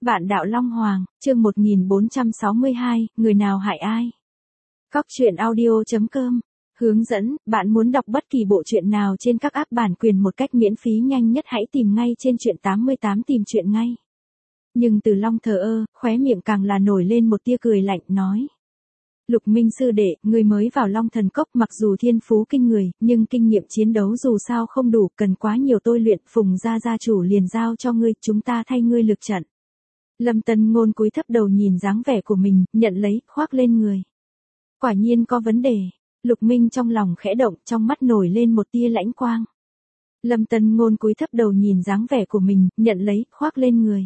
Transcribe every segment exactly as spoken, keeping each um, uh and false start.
Vạn đạo Long Hoàng, chương một nghìn bốn trăm sáu mươi hai, người nào hại ai? Cóc truyện audio chấm com. Hướng dẫn, bạn muốn đọc bất kỳ bộ truyện nào trên các app bản quyền một cách miễn phí nhanh nhất hãy tìm ngay trên truyện tám mươi tám tìm truyện ngay. Nhưng Từ Long thờ ơ, khóe miệng càng là nổi lên một tia cười lạnh nói. Lục Minh sư đệ, người mới vào Long Thần Cốc mặc dù thiên phú kinh người, nhưng kinh nghiệm chiến đấu dù sao không đủ, cần quá nhiều tôi luyện, Phùng gia gia chủ liền giao cho ngươi, chúng ta thay ngươi lực trận. Lâm Tân Ngôn cúi thấp đầu nhìn dáng vẻ của mình, nhận lấy, khoác lên người. Quả nhiên có vấn đề. Lục Minh trong lòng khẽ động, trong mắt nổi lên một tia lãnh quang. Lâm Tân Ngôn cúi thấp đầu nhìn dáng vẻ của mình, nhận lấy, khoác lên người.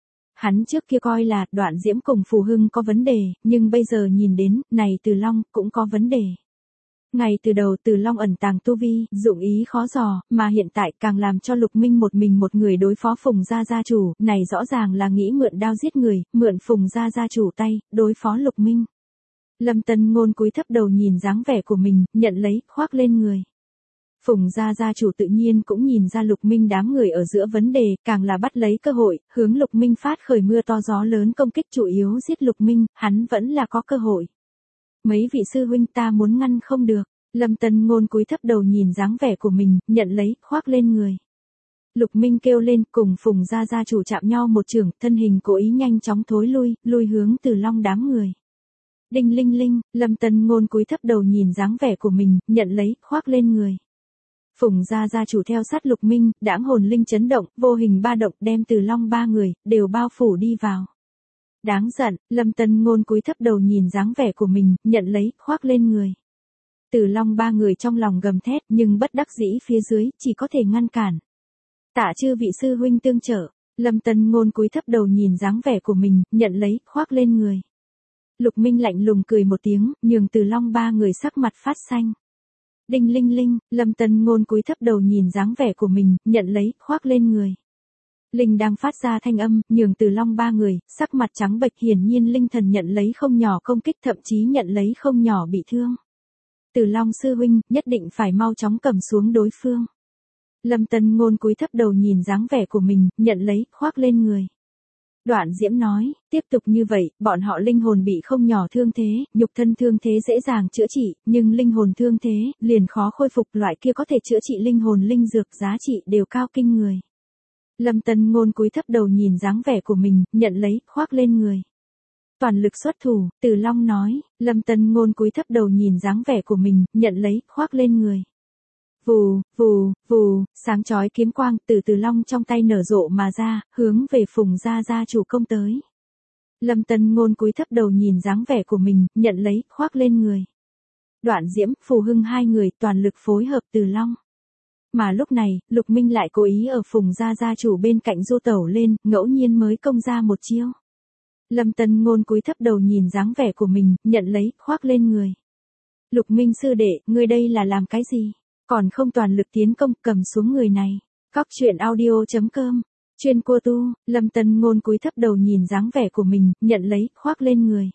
Hắn trước kia coi là Đoạn Diễm cùng Phù Hưng có vấn đề, nhưng bây giờ nhìn đến, này Từ Long cũng có vấn đề. Ngày từ đầu Từ Long ẩn tàng tu vi, dụng ý khó dò, mà hiện tại càng làm cho Lục Minh một mình một người đối phó Phùng gia gia chủ, này rõ ràng là nghĩ mượn đao giết người, mượn Phùng gia gia chủ tay, đối phó Lục Minh. Lâm Tân Ngôn cúi thấp đầu nhìn dáng vẻ của mình, nhận lấy, khoác lên người. Phùng gia gia chủ tự nhiên cũng nhìn ra Lục Minh đám người ở giữa vấn đề, càng là bắt lấy cơ hội, hướng Lục Minh phát khởi mưa to gió lớn công kích chủ yếu giết Lục Minh, hắn vẫn là có cơ hội. Mấy vị sư huynh ta muốn ngăn không được. Lâm Tân Ngôn cúi thấp đầu nhìn dáng vẻ của mình, nhận lấy, khoác lên người. Lục Minh kêu lên, cùng Phùng gia gia chủ chạm nhau một trường, thân hình cố ý nhanh chóng thối lui, lui hướng Từ Long đám người. Đinh linh linh, Lâm Tân Ngôn cúi thấp đầu nhìn dáng vẻ của mình, nhận lấy, khoác lên người. Phùng gia gia chủ theo sát Lục Minh, đãng hồn linh chấn động, vô hình ba động đem Từ Long ba người, đều bao phủ đi vào. Đáng giận, Lâm Tân Ngôn cúi thấp đầu nhìn dáng vẻ của mình, nhận lấy, khoác lên người. Từ Long ba người trong lòng gầm thét, nhưng bất đắc dĩ phía dưới, chỉ có thể ngăn cản. Tạ chư vị sư huynh tương trợ, Lâm Tân Ngôn cúi thấp đầu nhìn dáng vẻ của mình, nhận lấy, khoác lên người. Lục Minh lạnh lùng cười một tiếng, nhường Từ Long ba người sắc mặt phát xanh. Đinh linh linh, Lâm Tân Ngôn cúi thấp đầu nhìn dáng vẻ của mình, nhận lấy, khoác lên người. Linh đang phát ra thanh âm, nhường Từ Long ba người, sắc mặt trắng bệch, hiển nhiên linh thần nhận lấy không nhỏ công kích, thậm chí nhận lấy không nhỏ bị thương. Từ Long sư huynh, nhất định phải mau chóng cầm xuống đối phương. Lâm Tân Ngôn cúi thấp đầu nhìn dáng vẻ của mình, nhận lấy, khoác lên người. Đoạn Diễm nói, tiếp tục như vậy, bọn họ linh hồn bị không nhỏ thương thế, nhục thân thương thế dễ dàng chữa trị, nhưng linh hồn thương thế, liền khó khôi phục, loại kia có thể chữa trị linh hồn linh dược giá trị đều cao kinh người. Lâm Tân Ngôn cúi thấp đầu nhìn dáng vẻ của mình, nhận lấy, khoác lên người. Toàn lực xuất thủ, Từ Long nói, Lâm Tân Ngôn cúi thấp đầu nhìn dáng vẻ của mình, nhận lấy, khoác lên người. Vù, vù, vù, sáng chói kiếm quang từ Từ Long trong tay nở rộ mà ra, hướng về Phùng gia gia chủ công tới. Lâm Tân Ngôn cúi thấp đầu nhìn dáng vẻ của mình, nhận lấy, khoác lên người. Đoạn Diễm, Phù Hưng hai người toàn lực phối hợp Từ Long. Mà lúc này, Lục Minh lại cố ý ở Phùng gia gia chủ bên cạnh du tẩu lên, ngẫu nhiên mới công ra một chiêu. Lâm Tân Ngôn cúi thấp đầu nhìn dáng vẻ của mình, nhận lấy, khoác lên người. Lục Minh sư đệ, ngươi đây là làm cái gì? Còn không toàn lực tiến công, cầm xuống người này. Cóc truyện audio chấm com. Chuyên cô tu, Lâm Tân Ngôn cúi thấp đầu nhìn dáng vẻ của mình, nhận lấy, khoác lên người.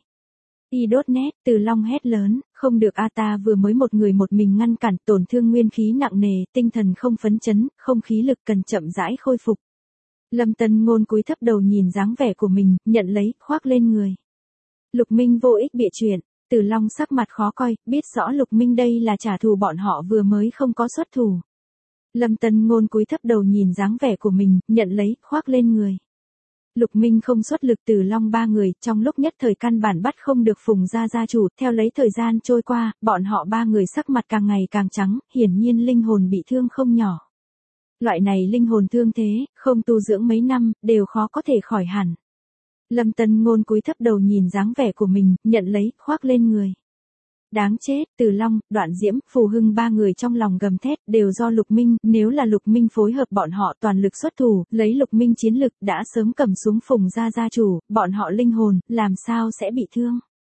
Y đốt nét, Từ Long hét lớn, không được a ta vừa mới một người một mình ngăn cản, tổn thương nguyên khí nặng nề, tinh thần không phấn chấn, không khí lực cần chậm rãi khôi phục. Lâm Tân Ngôn cúi thấp đầu nhìn dáng vẻ của mình, nhận lấy, khoác lên người. Lục Minh vô ích bịa chuyện, Từ Long sắc mặt khó coi, biết rõ Lục Minh đây là trả thù bọn họ vừa mới không có xuất thủ. Lâm Tân Ngôn cúi thấp đầu nhìn dáng vẻ của mình, nhận lấy, khoác lên người. Lục Minh không xuất lực, Từ Long ba người, trong lúc nhất thời căn bản bắt không được Phùng gia gia chủ, theo lấy thời gian trôi qua, bọn họ ba người sắc mặt càng ngày càng trắng, hiển nhiên linh hồn bị thương không nhỏ. Loại này linh hồn thương thế, không tu dưỡng mấy năm, đều khó có thể khỏi hẳn. Lâm Tân Ngôn cúi thấp đầu nhìn dáng vẻ của mình, nhận lấy, khoác lên người. Đáng chết, Từ Long, Đoạn Diễm, Phù Hưng ba người trong lòng gầm thét, đều do Lục Minh, nếu là Lục Minh phối hợp bọn họ toàn lực xuất thủ, lấy Lục Minh chiến lực, đã sớm cầm xuống Phùng gia gia chủ, bọn họ linh hồn, làm sao sẽ bị thương.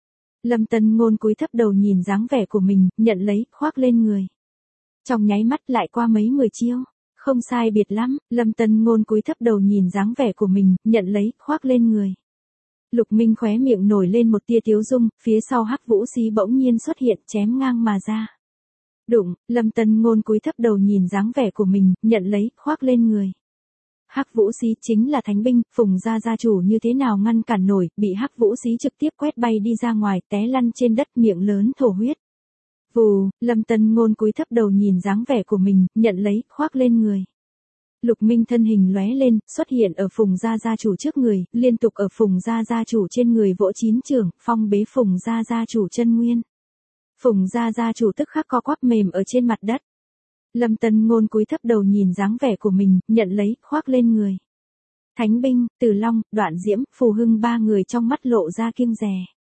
Lâm Tân Ngôn cúi thấp đầu nhìn dáng vẻ của mình, nhận lấy, khoác lên người. Trong nháy mắt lại qua mấy mười chiêu. Không sai biệt lắm, Lâm Tân Ngôn cúi thấp đầu nhìn dáng vẻ của mình, nhận lấy, khoác lên người. Lục Minh khóe miệng nổi lên một tia tiếu dung, phía sau Hắc Vũ Xí bỗng nhiên xuất hiện, chém ngang mà ra. Đụng, Lâm Tân Ngôn cúi thấp đầu nhìn dáng vẻ của mình, nhận lấy, khoác lên người. Hắc Vũ Xí chính là thánh binh, Phùng gia gia chủ như thế nào ngăn cản nổi, bị Hắc Vũ Xí trực tiếp quét bay đi ra ngoài, té lăn trên đất, miệng lớn thổ huyết. Vù, Lâm Tân Ngôn cúi thấp đầu nhìn dáng vẻ của mình, nhận lấy, khoác lên người. Lục Minh thân hình lóe lên, xuất hiện ở Phùng gia gia chủ trước người, liên tục ở Phùng gia gia chủ trên người vỗ chín chưởng, phong bế Phùng gia gia chủ chân nguyên. Phùng gia gia chủ tức khắc co quắp mềm ở trên mặt đất. Lâm Tân Ngôn cúi thấp đầu nhìn dáng vẻ của mình, nhận lấy, khoác lên người. Thánh binh, Từ Long, Đoạn Diễm, Phù Hưng ba người trong mắt lộ ra kiêng dè.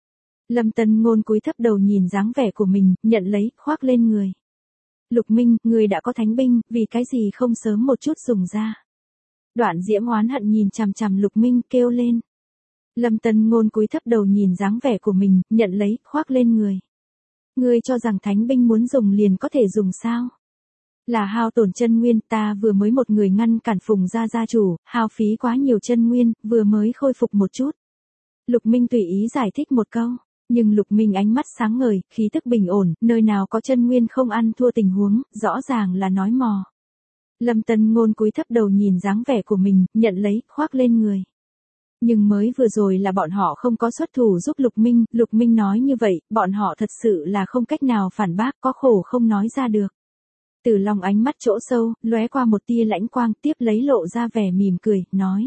Lâm Tân Ngôn cúi thấp đầu nhìn dáng vẻ của mình, nhận lấy, khoác lên người. Lục Minh, người đã có thánh binh, vì cái gì không sớm một chút dùng ra. Đoạn Diễm oán hận nhìn chằm chằm Lục Minh, kêu lên. Lâm Tân Ngôn cúi thấp đầu nhìn dáng vẻ của mình, nhận lấy, khoác lên người. Ngươi cho rằng thánh binh muốn dùng liền có thể dùng sao? Là hao tổn chân nguyên, ta vừa mới một người ngăn cản Phùng gia gia chủ, hao phí quá nhiều chân nguyên, vừa mới khôi phục một chút. Lục Minh tùy ý giải thích một câu, nhưng Lục Minh ánh mắt sáng ngời, khí tức bình ổn, nơi nào có chân nguyên không ăn thua tình huống, rõ ràng là nói mò. Lâm Tân Ngôn cúi thấp đầu nhìn dáng vẻ của mình, nhận lấy, khoác lên người. Nhưng mới vừa rồi là bọn họ không có xuất thủ giúp Lục Minh, Lục Minh nói như vậy, bọn họ thật sự là không cách nào phản bác, có khổ không nói ra được. Từ Long ánh mắt chỗ sâu, lóe qua một tia lãnh quang, tiếp lấy lộ ra vẻ mỉm cười, nói.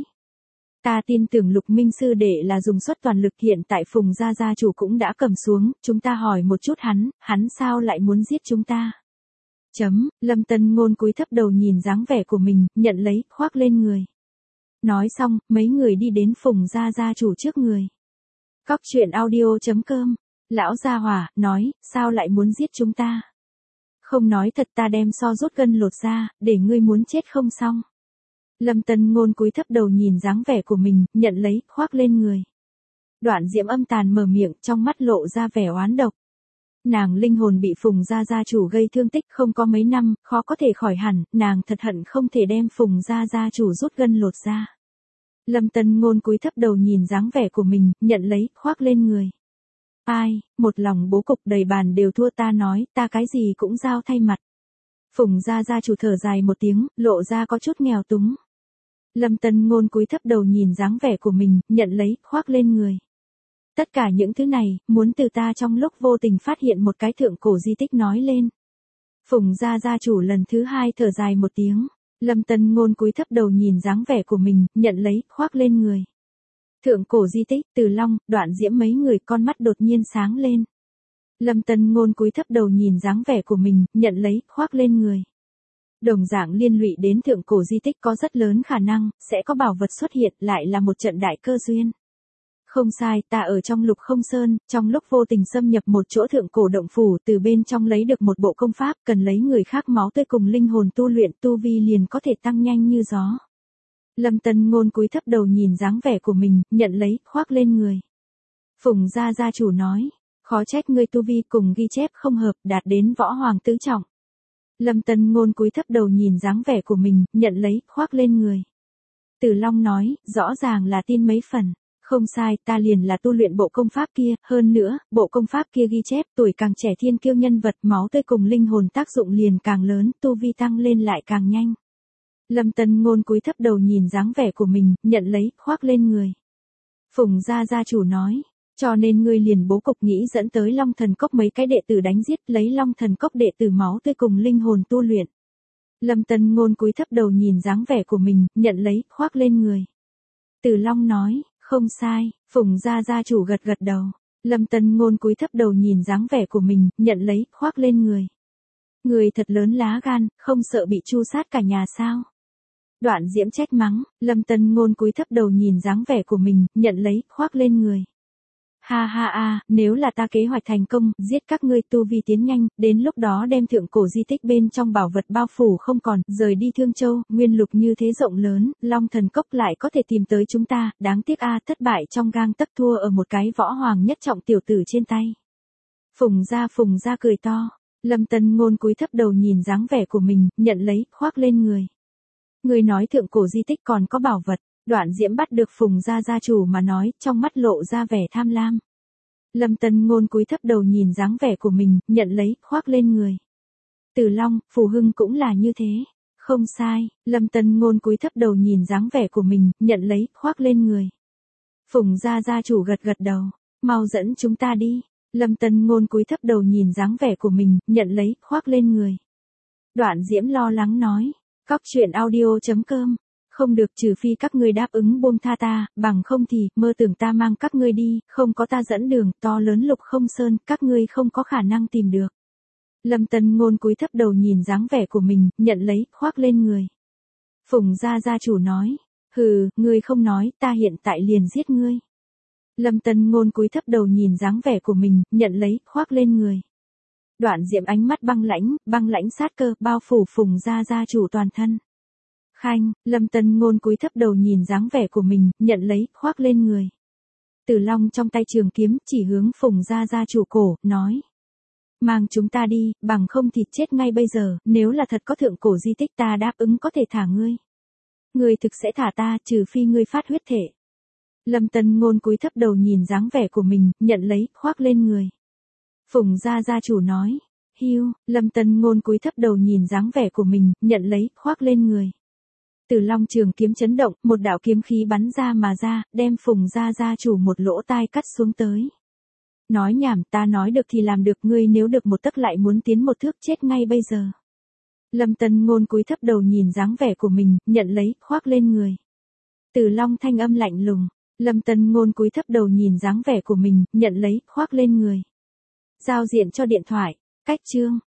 Ta tin tưởng Lục Minh sư đệ là dùng suất toàn lực, hiện tại Phùng gia gia chủ cũng đã cầm xuống, chúng ta hỏi một chút hắn, hắn sao lại muốn giết chúng ta? Chấm, Lâm Tân Ngôn cúi thấp đầu nhìn dáng vẻ của mình, nhận lấy, khoác lên người. Nói xong, mấy người đi đến Phùng gia gia chủ trước người. Cóc truyện audio chấm com, lão gia hỏa, nói, sao lại muốn giết chúng ta? Không nói thật, ta đem so rút gân lột ra, để ngươi muốn chết không xong. Lâm Tân Ngôn cúi thấp đầu nhìn dáng vẻ của mình, nhận lấy, khoác lên người. Đoạn Diễm âm tàn mở miệng, trong mắt lộ ra vẻ oán độc. Nàng linh hồn bị Phùng gia gia chủ gây thương tích không có mấy năm, khó có thể khỏi hẳn, nàng thật hận không thể đem Phùng gia gia chủ rút gân lột ra. Lâm Tân Ngôn cúi thấp đầu nhìn dáng vẻ của mình, nhận lấy, khoác lên người. Ai, một lòng bố cục đầy bàn đều thua, ta nói, ta cái gì cũng giao thay mặt. Phùng gia gia chủ thở dài một tiếng, lộ ra có chút nghèo túng. Lâm Tân Ngôn cúi thấp đầu nhìn dáng vẻ của mình, nhận lấy, khoác lên người. Tất cả những thứ này, muốn từ ta trong lúc vô tình phát hiện một cái thượng cổ di tích nói lên. Phùng gia gia chủ lần thứ hai thở dài một tiếng. Lâm Tân Ngôn cúi thấp đầu nhìn dáng vẻ của mình, nhận lấy, khoác lên người. Thượng cổ di tích, Từ Long, Đoạn Diễm mấy người con mắt đột nhiên sáng lên. Lâm Tân Ngôn cúi thấp đầu nhìn dáng vẻ của mình, nhận lấy, khoác lên người. Đồng dạng liên lụy đến thượng cổ di tích có rất lớn khả năng, sẽ có bảo vật xuất hiện, lại là một trận đại cơ duyên. Không sai, ta ở trong Lục Không Sơn, trong lúc vô tình xâm nhập một chỗ thượng cổ động phủ, từ bên trong lấy được một bộ công pháp, cần lấy người khác máu tươi cùng linh hồn tu luyện, tu vi liền có thể tăng nhanh như gió. Lâm Tân Ngôn cúi thấp đầu nhìn dáng vẻ của mình, nhận lấy, khoác lên người. Phùng gia gia chủ nói, khó trách ngươi tu vi cùng ghi chép không hợp, đạt đến võ hoàng tứ trọng. Lâm Tân Ngôn cúi thấp đầu nhìn dáng vẻ của mình, nhận lấy, khoác lên người. Từ Long nói, rõ ràng là tin mấy phần. Không sai, ta liền là tu luyện bộ công pháp kia, hơn nữa, bộ công pháp kia ghi chép, tuổi càng trẻ thiên kiêu nhân vật, máu tươi cùng linh hồn tác dụng liền càng lớn, tu vi tăng lên lại càng nhanh. Lâm Tân Ngôn cúi thấp đầu nhìn dáng vẻ của mình, nhận lấy, khoác lên người. Phùng gia gia chủ nói, cho nên ngươi liền bố cục nghĩ dẫn tới Long Thần Cốc mấy cái đệ tử đánh giết, lấy Long Thần Cốc đệ tử máu tươi cùng linh hồn tu luyện. Lâm Tân Ngôn cúi thấp đầu nhìn dáng vẻ của mình, nhận lấy, khoác lên người. Từ Long nói, không sai, Phùng gia gia chủ gật gật đầu. Lâm Tân Ngôn cúi thấp đầu nhìn dáng vẻ của mình, nhận lấy, khoác lên người. Người thật lớn lá gan, không sợ bị tru sát cả nhà sao? Đoạn Diễm trách mắng, Lâm Tân Ngôn cúi thấp đầu nhìn dáng vẻ của mình, nhận lấy, khoác lên người. Ha ha a, nếu là ta kế hoạch thành công, giết các ngươi tu vi tiến nhanh, đến lúc đó đem thượng cổ di tích bên trong bảo vật bao phủ không còn, rời đi Thương Châu, nguyên lục như thế rộng lớn, Long Thần Cốc lại có thể tìm tới chúng ta, đáng tiếc a, thất bại trong gang tấc, thua ở một cái võ hoàng nhất trọng tiểu tử trên tay. Phùng gia Phùng gia cười to, Lâm Tân Ngôn cúi thấp đầu nhìn dáng vẻ của mình, nhận lấy, khoác lên người. Người nói thượng cổ di tích còn có bảo vật. Đoạn Diễm bắt được Phùng gia gia chủ mà nói, trong mắt lộ ra vẻ tham lam. Lâm Tân Ngôn cúi thấp đầu nhìn dáng vẻ của mình, nhận lấy, khoác lên người. Từ Long, Phù Hưng cũng là như thế. Không sai, Lâm Tân Ngôn cúi thấp đầu nhìn dáng vẻ của mình, nhận lấy, khoác lên người. Phùng gia gia chủ gật gật đầu, mau dẫn chúng ta đi. Lâm Tân Ngôn cúi thấp đầu nhìn dáng vẻ của mình, nhận lấy, khoác lên người. Đoạn Diễm lo lắng nói, cóc truyện audio chấm com, không được, trừ phi các ngươi đáp ứng buông tha ta, bằng không thì, mơ tưởng ta mang các ngươi đi, không có ta dẫn đường, to lớn Lục Không Sơn, các ngươi không có khả năng tìm được. Lâm Tân Ngôn cúi thấp đầu nhìn dáng vẻ của mình, nhận lấy, khoác lên người. Phùng gia gia chủ nói, hừ, ngươi không nói, ta hiện tại liền giết ngươi. Lâm Tân Ngôn cúi thấp đầu nhìn dáng vẻ của mình, nhận lấy, khoác lên người. Đoạn Diệm ánh mắt băng lãnh, băng lãnh sát cơ, bao phủ Phùng gia gia chủ toàn thân. Khanh, Lâm Tân Ngôn cúi thấp đầu nhìn dáng vẻ của mình, nhận lấy, khoác lên người. Tử Long trong tay trường kiếm, chỉ hướng Phùng gia gia chủ cổ, nói. Mang chúng ta đi, bằng không thì chết ngay bây giờ, nếu là thật có thượng cổ di tích ta đáp ứng có thể thả ngươi. Ngươi thực sẽ thả ta, trừ phi ngươi phát huyết thể. Lâm Tân Ngôn cúi thấp đầu nhìn dáng vẻ của mình, nhận lấy, khoác lên người. Phùng gia gia chủ nói, hiu, Lâm Tân Ngôn cúi thấp đầu nhìn dáng vẻ của mình, nhận lấy, khoác lên người. Tử Long trường kiếm chấn động, một đạo kiếm khí bắn ra mà ra, đem Phùng gia gia chủ một lỗ tai cắt xuống tới. Nói nhảm, ta nói được thì làm được, ngươi nếu được một tấc lại muốn tiến một thước, chết ngay bây giờ. Lâm Tân Ngôn cúi thấp đầu nhìn dáng vẻ của mình, nhận lấy, khoác lên người. Tử Long thanh âm lạnh lùng. Lâm Tân Ngôn cúi thấp đầu nhìn dáng vẻ của mình, nhận lấy, khoác lên người. Giao diện cho điện thoại, cách chương.